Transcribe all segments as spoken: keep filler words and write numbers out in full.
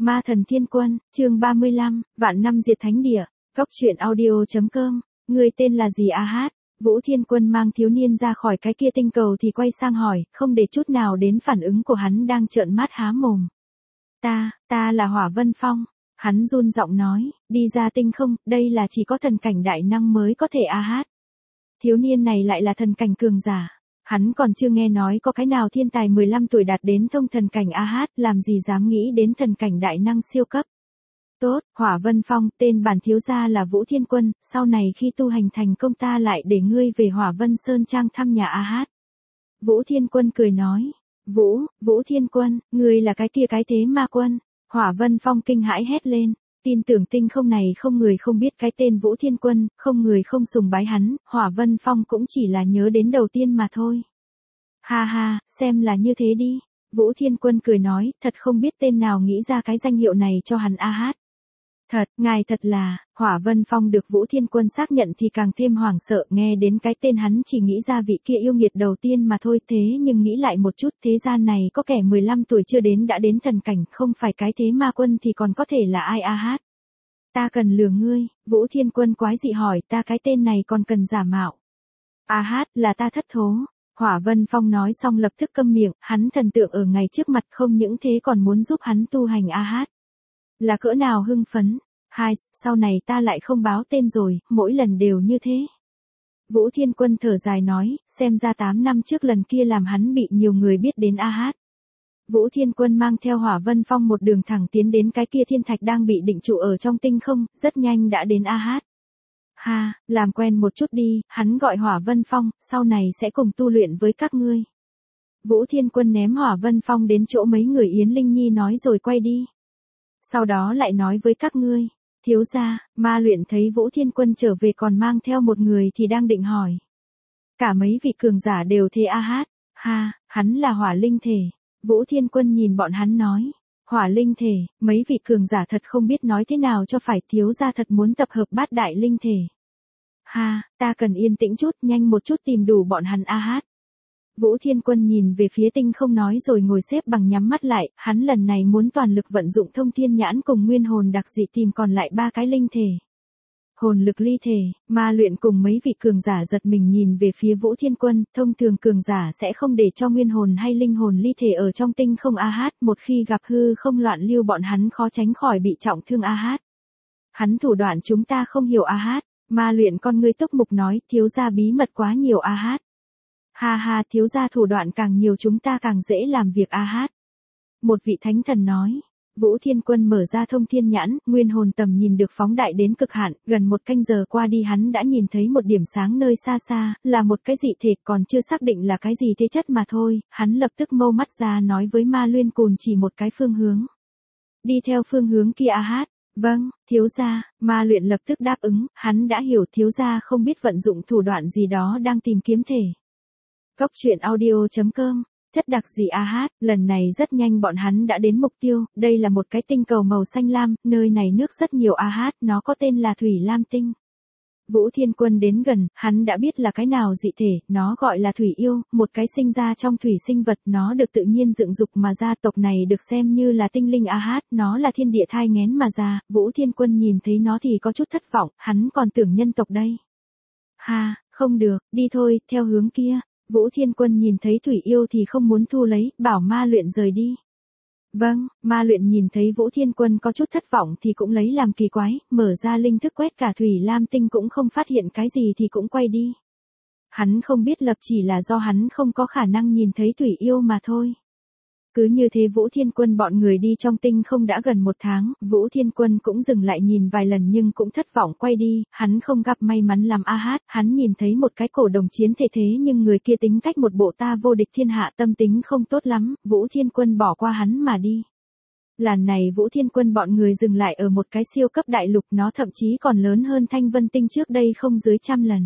Ma thần thiên quân, chương ba mươi lăm, vạn năm diệt thánh địa, góc truyện audio.com, người tên là gì a hát? Vũ Thiên Quân mang thiếu niên ra khỏi cái kia tinh cầu thì quay sang hỏi, không để chút nào đến phản ứng của hắn đang trợn mắt há mồm. Ta, ta là Hỏa Vân Phong. Hắn run giọng nói, đi ra tinh không, đây là chỉ có thần cảnh đại năng mới có thể a hát. Thiếu niên này lại là thần cảnh cường giả. Hắn còn chưa nghe nói có cái nào thiên tài mười lăm tuổi đạt đến thông thần cảnh a hát, làm gì dám nghĩ đến thần cảnh đại năng siêu cấp. Tốt, Hỏa Vân Phong, tên bản thiếu gia là Vũ Thiên Quân, sau này khi tu hành thành công ta lại để ngươi về Hỏa Vân Sơn Trang thăm nhà a hát. Vũ Thiên Quân cười nói, Vũ, Vũ Thiên Quân, ngươi là cái kia cái thế ma quân. Hỏa Vân Phong kinh hãi hét lên, tin tưởng tinh không này không người không biết cái tên Vũ Thiên Quân, không người không sùng bái hắn, Hỏa Vân Phong cũng chỉ là nhớ đến đầu tiên mà thôi. Ha ha, xem là như thế đi. Vũ Thiên Quân cười nói, thật không biết tên nào nghĩ ra cái danh hiệu này cho hắn a hát. Thật, ngài thật là, Hỏa Vân Phong được Vũ Thiên Quân xác nhận thì càng thêm hoảng sợ, nghe đến cái tên hắn chỉ nghĩ ra vị kia yêu nghiệt đầu tiên mà thôi, thế nhưng nghĩ lại một chút, thế gian này có kẻ mười lăm tuổi chưa đến đã đến thần cảnh, không phải cái thế ma quân thì còn có thể là ai a hát. Ta cần lừa ngươi, Vũ Thiên Quân quái dị hỏi, ta cái tên này còn cần giả mạo. A hát, là ta thất thố. Hỏa Vân Phong nói xong lập tức câm miệng, hắn thần tượng ở ngay trước mặt không những thế còn muốn giúp hắn tu hành a hát. Là cỡ nào hưng phấn. Hai, sau này ta lại không báo tên rồi, mỗi lần đều như thế. Vũ Thiên Quân thở dài nói, xem ra tám năm trước lần kia làm hắn bị nhiều người biết đến a hát. Vũ Thiên Quân mang theo Hỏa Vân Phong một đường thẳng tiến đến cái kia thiên thạch đang bị định trụ ở trong tinh không, rất nhanh đã đến a hát. Ha, làm quen một chút đi, hắn gọi Hỏa Vân Phong, sau này sẽ cùng tu luyện với các ngươi. Vũ Thiên Quân ném Hỏa Vân Phong đến chỗ mấy người Yến Linh Nhi nói rồi quay đi. Sau đó lại nói với các ngươi, thiếu gia, ma luyện thấy Vũ Thiên Quân trở về còn mang theo một người thì đang định hỏi. Cả mấy vị cường giả đều thế a hát, ha, hắn là hỏa linh thể. Vũ Thiên Quân nhìn bọn hắn nói, hỏa linh thể, mấy vị cường giả thật không biết nói thế nào cho phải, thiếu gia thật muốn tập hợp bát đại linh thể. Ha, ta cần yên tĩnh chút, nhanh một chút tìm đủ bọn hắn a hát. Vũ Thiên Quân nhìn về phía tinh không nói rồi ngồi xếp bằng nhắm mắt lại, hắn lần này muốn toàn lực vận dụng thông thiên nhãn cùng nguyên hồn đặc dị tìm còn lại ba cái linh thể. Hồn lực ly thể, ma luyện cùng mấy vị cường giả giật mình nhìn về phía Vũ Thiên Quân, thông thường cường giả sẽ không để cho nguyên hồn hay linh hồn ly thể ở trong tinh không a hát, một khi gặp hư không loạn lưu bọn hắn khó tránh khỏi bị trọng thương a hát. Hắn thủ đoạn chúng ta không hiểu a hát, ma luyện con ngươi túc mục nói, thiếu gia bí mật quá nhiều a hát. Ha ha, thiếu gia thủ đoạn càng nhiều chúng ta càng dễ làm việc a hát. Một vị thánh thần nói. Vũ Thiên Quân mở ra thông thiên nhãn, nguyên hồn tầm nhìn được phóng đại đến cực hạn, gần một canh giờ qua đi hắn đã nhìn thấy một điểm sáng nơi xa xa, là một cái dị thể còn chưa xác định là cái gì thế chất mà thôi, hắn lập tức mâu mắt ra nói với Ma Luyên Cùn chỉ một cái phương hướng. Đi theo phương hướng kia a hát. Vâng, thiếu gia, Ma Luyện lập tức đáp ứng, hắn đã hiểu thiếu gia không biết vận dụng thủ đoạn gì đó đang tìm kiếm thể. Góc truyện audio.com, chất đặc gì a hát, lần này rất nhanh bọn hắn đã đến mục tiêu, đây là một cái tinh cầu màu xanh lam, nơi này nước rất nhiều a hát, nó có tên là Thủy Lam Tinh. Vũ Thiên Quân đến gần, hắn đã biết là cái nào dị thể, nó gọi là Thủy Yêu, một cái sinh ra trong thủy sinh vật, nó được tự nhiên dựng dục mà ra, tộc này được xem như là tinh linh a hát, nó là thiên địa thai nghén mà ra, Vũ Thiên Quân nhìn thấy nó thì có chút thất vọng, hắn còn tưởng nhân tộc đây. Ha, không được, đi thôi, theo hướng kia. Vũ Thiên Quân nhìn thấy Thủy Yêu thì không muốn thu lấy, bảo Ma Luyện rời đi. Vâng, Ma Luyện nhìn thấy Vũ Thiên Quân có chút thất vọng thì cũng lấy làm kỳ quái, mở ra linh thức quét cả Thủy Lam Tinh cũng không phát hiện cái gì thì cũng quay đi. Hắn không biết lập chỉ là do hắn không có khả năng nhìn thấy Thủy Yêu mà thôi. Cứ như thế Vũ Thiên Quân bọn người đi trong tinh không đã gần một tháng, Vũ Thiên Quân cũng dừng lại nhìn vài lần nhưng cũng thất vọng quay đi, hắn không gặp may mắn làm a hát, hắn nhìn thấy một cái cổ đồng chiến thể thế nhưng người kia tính cách một bộ ta vô địch thiên hạ tâm tính không tốt lắm, Vũ Thiên Quân bỏ qua hắn mà đi. Lần này Vũ Thiên Quân bọn người dừng lại ở một cái siêu cấp đại lục, nó thậm chí còn lớn hơn Thanh Vân Tinh trước đây không dưới trăm lần.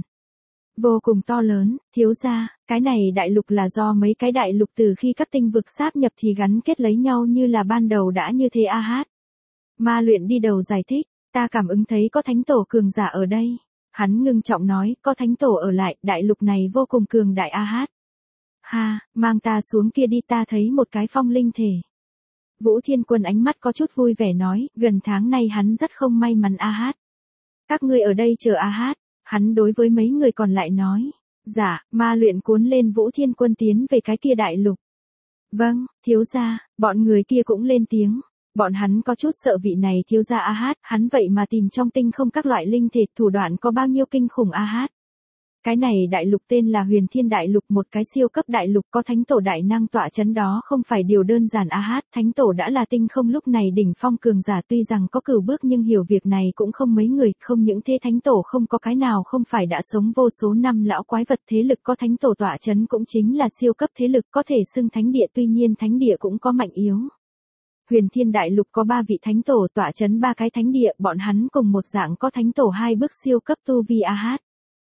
Vô cùng to lớn, thiếu gia, cái này đại lục là do mấy cái đại lục từ khi các tinh vực sáp nhập thì gắn kết lấy nhau như là ban đầu đã như thế a hát. Ma Luyện đi đầu giải thích, ta cảm ứng thấy có thánh tổ cường giả ở đây. Hắn ngưng trọng nói, có thánh tổ ở lại, đại lục này vô cùng cường đại a hát. Ha, mang ta xuống kia đi, ta thấy một cái phong linh thể. Vũ Thiên Quân ánh mắt có chút vui vẻ nói, gần tháng nay hắn rất không may mắn a hát. Các ngươi ở đây chờ a hát, hắn đối với mấy người còn lại nói. Dạ, ma luyện cuốn lên Vũ Thiên Quân tiến về cái kia đại lục. Vâng, thiếu gia, bọn người kia cũng lên tiếng. Bọn hắn có chút sợ vị này thiếu gia a hát, hắn vậy mà tìm trong tinh không các loại linh thể, thủ đoạn có bao nhiêu kinh khủng a hát. Cái này đại lục tên là Huyền Thiên Đại Lục, một cái siêu cấp đại lục có thánh tổ đại năng tọa chấn, đó không phải điều đơn giản a hát, thánh tổ đã là tinh không lúc này đỉnh phong cường giả, tuy rằng có cửu bước nhưng hiểu việc này cũng không mấy người, không những thế thánh tổ không có cái nào không phải đã sống vô số năm lão quái vật, thế lực có thánh tổ tọa chấn cũng chính là siêu cấp thế lực, có thể xưng thánh địa, tuy nhiên thánh địa cũng có mạnh yếu. Huyền Thiên Đại Lục có ba vị thánh tổ tọa chấn ba cái thánh địa, bọn hắn cùng một dạng có thánh tổ hai bước siêu cấp tu vi a hát.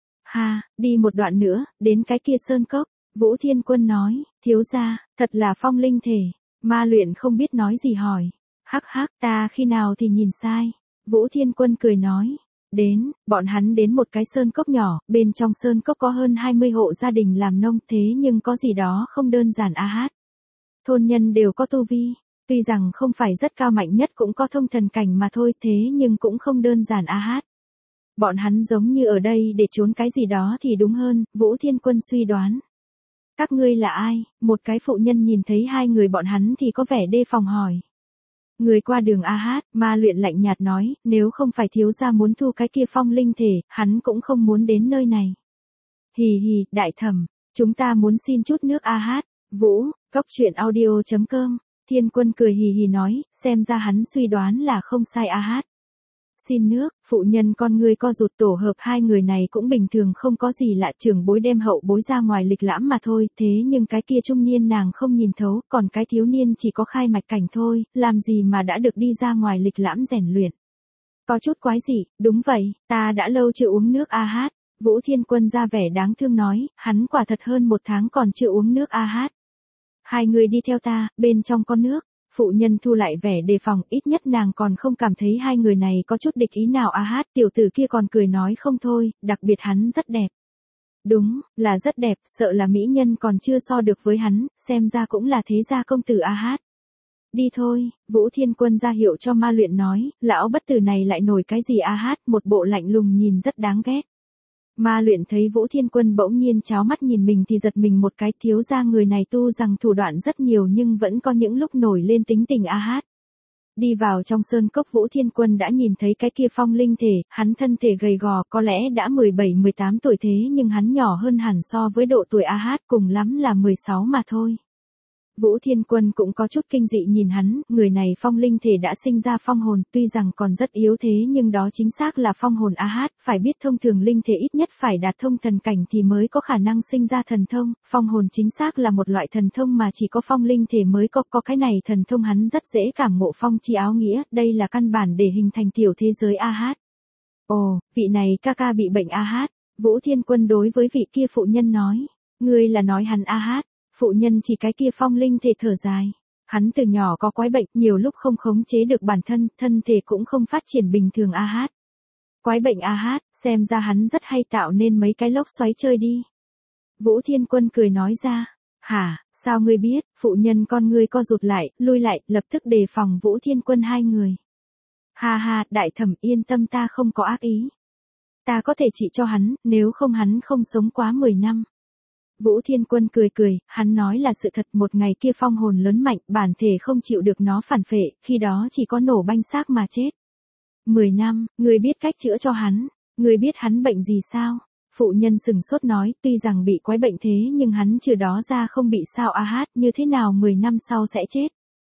Ha, đi một đoạn nữa, đến cái kia sơn cốc, Vũ Thiên Quân nói, thiếu gia, thật là phong linh thể, ma luyện không biết nói gì hỏi, hắc hắc, ta khi nào thì nhìn sai, Vũ Thiên Quân cười nói, đến, bọn hắn đến một cái sơn cốc nhỏ, bên trong sơn cốc có hơn hai mươi hộ gia đình làm nông, thế nhưng có gì đó không đơn giản a hát. Thôn nhân đều có tu vi, tuy rằng không phải rất cao mạnh nhất cũng có thông thần cảnh mà thôi, thế nhưng cũng không đơn giản a hát. Bọn hắn giống như ở đây để trốn cái gì đó thì đúng hơn, Vũ Thiên Quân suy đoán. Các ngươi là ai? Một cái phụ nhân nhìn thấy hai người bọn hắn thì có vẻ đề phòng hỏi. Người qua đường a hát, ma luyện lạnh nhạt nói, nếu không phải thiếu gia muốn thu cái kia phong linh thể, hắn cũng không muốn đến nơi này. Hì hì, đại thẩm, chúng ta muốn xin chút nước a hát, Vũ, cốc truyện audio chấm com, Thiên Quân cười hì hì nói, xem ra hắn suy đoán là không sai a hát. Xin nước, phụ nhân con ngươi co rụt, tổ hợp hai người này cũng bình thường không có gì lạ, trưởng bối đem hậu bối ra ngoài lịch lãm mà thôi, thế nhưng cái kia trung niên nàng không nhìn thấu, còn cái thiếu niên chỉ có khai mạch cảnh thôi, làm gì mà đã được đi ra ngoài lịch lãm rèn luyện. Có chút quái gì, đúng vậy, ta đã lâu chưa uống nước a hát, Vũ Thiên Quân ra vẻ đáng thương nói, hắn quả thật hơn một tháng còn chưa uống nước a hát. Hai người đi theo ta, bên trong có nước. Phụ nhân thu lại vẻ đề phòng, ít nhất nàng còn không cảm thấy hai người này có chút địch ý nào a hát, tiểu tử kia còn cười nói không thôi, đặc biệt hắn rất đẹp. Đúng, là rất đẹp, sợ là mỹ nhân còn chưa so được với hắn, xem ra cũng là thế gia công tử a hát. Đi thôi, Vũ Thiên Quân ra hiệu cho ma luyện nói, lão bất tử này lại nổi cái gì a hát, một bộ lạnh lùng nhìn rất đáng ghét. Ma luyện thấy Vũ Thiên Quân bỗng nhiên cháo mắt nhìn mình thì giật mình một cái, thiếu ra người này tu rằng thủ đoạn rất nhiều nhưng vẫn có những lúc nổi lên tính tình a hát. Đi vào trong sơn cốc, Vũ Thiên Quân đã nhìn thấy cái kia phong linh thể, hắn thân thể gầy gò, có lẽ đã mười bảy mười tám tuổi, thế nhưng hắn nhỏ hơn hẳn so với độ tuổi a hát, cùng lắm là mười sáu mà thôi. Vũ Thiên Quân cũng có chút kinh dị nhìn hắn, người này phong linh thể đã sinh ra phong hồn, tuy rằng còn rất yếu thế nhưng đó chính xác là phong hồn a hát, phải biết thông thường linh thể ít nhất phải đạt thông thần cảnh thì mới có khả năng sinh ra thần thông, phong hồn chính xác là một loại thần thông mà chỉ có phong linh thể mới có, có cái này thần thông hắn rất dễ cảm ngộ phong chi áo nghĩa, đây là căn bản để hình thành tiểu thế giới a hát. Ồ, vị này ca ca bị bệnh a hát, Vũ Thiên Quân đối với vị kia phụ nhân nói, ngươi là nói hắn a hát. Phụ nhân chỉ cái kia phong linh thể thở dài. Hắn từ nhỏ có quái bệnh, nhiều lúc không khống chế được bản thân, thân thể cũng không phát triển bình thường a hát. Quái bệnh a hát, xem ra hắn rất hay tạo nên mấy cái lốc xoáy chơi đi. Vũ Thiên Quân cười nói ra. Hả, sao ngươi biết, phụ nhân con ngươi co rụt lại, lui lại, lập tức đề phòng Vũ Thiên Quân hai người. Ha ha, đại thẩm yên tâm, ta không có ác ý. Ta có thể trị cho hắn, nếu không hắn không sống quá mười năm. Vũ Thiên Quân cười cười, hắn nói là sự thật, một ngày kia phong hồn lớn mạnh, bản thể không chịu được nó phản phệ, khi đó chỉ có nổ banh xác mà chết. Mười năm, người biết cách chữa cho hắn, người biết hắn bệnh gì sao? Phụ nhân sừng sốt nói, tuy rằng bị quái bệnh thế nhưng hắn trừ đó ra không bị sao a hát, như thế nào mười năm sau sẽ chết?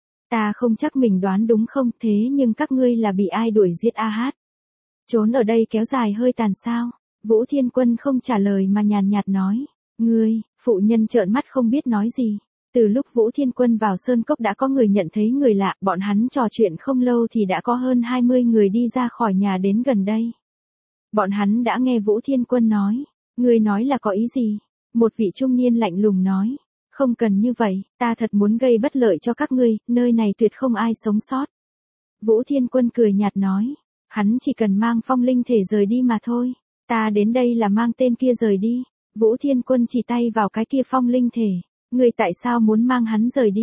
Ta không chắc mình đoán đúng không, thế nhưng các ngươi là bị ai đuổi giết a hát? Trốn ở đây kéo dài hơi tàn sao? Vũ Thiên Quân không trả lời mà nhàn nhạt nói. Ngươi, phụ nhân trợn mắt không biết nói gì. Từ lúc Vũ Thiên Quân vào sơn cốc đã có người nhận thấy người lạ, bọn hắn trò chuyện không lâu thì đã có hơn hai mươi người đi ra khỏi nhà đến gần đây. Bọn hắn đã nghe Vũ Thiên Quân nói, ngươi nói là có ý gì? Một vị trung niên lạnh lùng nói, không cần như vậy, ta thật muốn gây bất lợi cho các ngươi, nơi này tuyệt không ai sống sót. Vũ Thiên Quân cười nhạt nói, hắn chỉ cần mang phong linh thể rời đi mà thôi, ta đến đây là mang tên kia rời đi. Vũ Thiên Quân chỉ tay vào cái kia phong linh thể, ngươi tại sao muốn mang hắn rời đi?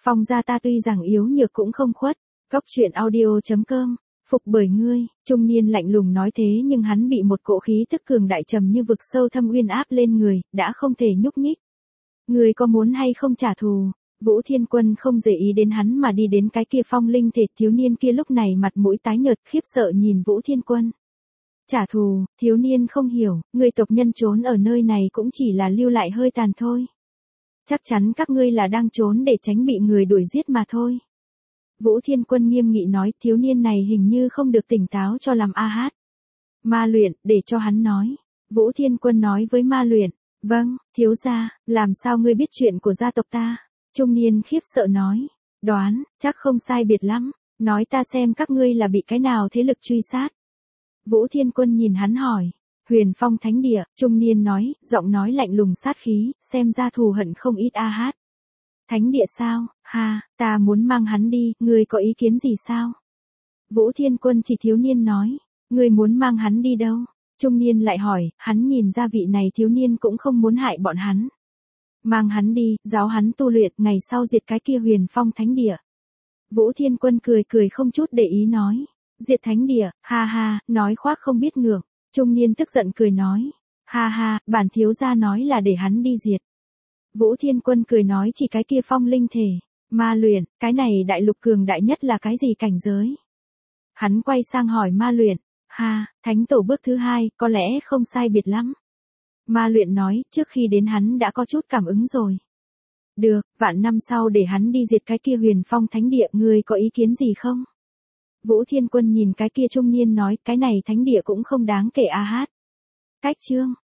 Phong gia ta tuy rằng yếu nhược cũng không khuất. Góc truyện audio chấm com. Phục bởi ngươi, trung niên lạnh lùng nói thế nhưng hắn bị một cỗ khí tức cường đại trầm như vực sâu thâm uyên áp lên người, đã không thể nhúc nhích. Ngươi có muốn hay không trả thù? Vũ Thiên Quân không để ý đến hắn mà đi đến cái kia phong linh thể, thiếu niên kia lúc này mặt mũi tái nhợt khiếp sợ nhìn Vũ Thiên Quân. Trả thù, thiếu niên không hiểu, người tộc nhân trốn ở nơi này cũng chỉ là lưu lại hơi tàn thôi. Chắc chắn các ngươi là đang trốn để tránh bị người đuổi giết mà thôi. Vũ Thiên Quân nghiêm nghị nói, thiếu niên này hình như không được tỉnh táo cho làm a hát. Ma Luyện, để cho hắn nói. Vũ Thiên Quân nói với Ma Luyện, vâng, thiếu gia, làm sao ngươi biết chuyện của gia tộc ta? Trung niên khiếp sợ nói, đoán, chắc không sai biệt lắm, nói ta xem các ngươi là bị cái nào thế lực truy sát. Vũ Thiên Quân nhìn hắn hỏi, Huyền Phong Thánh Địa, trung niên nói, giọng nói lạnh lùng sát khí, xem ra thù hận không ít a hát. Thánh Địa sao, ha, ta muốn mang hắn đi, ngươi có ý kiến gì sao? Vũ Thiên Quân chỉ thiếu niên nói, ngươi muốn mang hắn đi đâu? Trung niên lại hỏi, hắn nhìn ra vị này thiếu niên cũng không muốn hại bọn hắn. Mang hắn đi, giáo hắn tu luyện, ngày sau diệt cái kia Huyền Phong Thánh Địa. Vũ Thiên Quân cười cười không chút để ý nói, diệt Thánh Địa, ha ha, nói khoác không biết ngượng. Trung niên tức giận cười nói, ha ha, bản thiếu gia nói là để hắn đi diệt. Vũ Thiên Quân cười nói chỉ cái kia phong linh thể, Ma Luyện, cái này đại lục cường đại nhất là cái gì cảnh giới? Hắn quay sang hỏi Ma Luyện, ha, thánh tổ bước thứ hai, có lẽ không sai biệt lắm. Ma Luyện nói, trước khi đến hắn đã có chút cảm ứng rồi. Được, vạn năm sau để hắn đi diệt cái kia Huyền Phong Thánh Địa, ngươi có ý kiến gì không? Vũ Thiên Quân nhìn cái kia trung niên nói, cái này Thánh Địa cũng không đáng kể a hát. Cách chương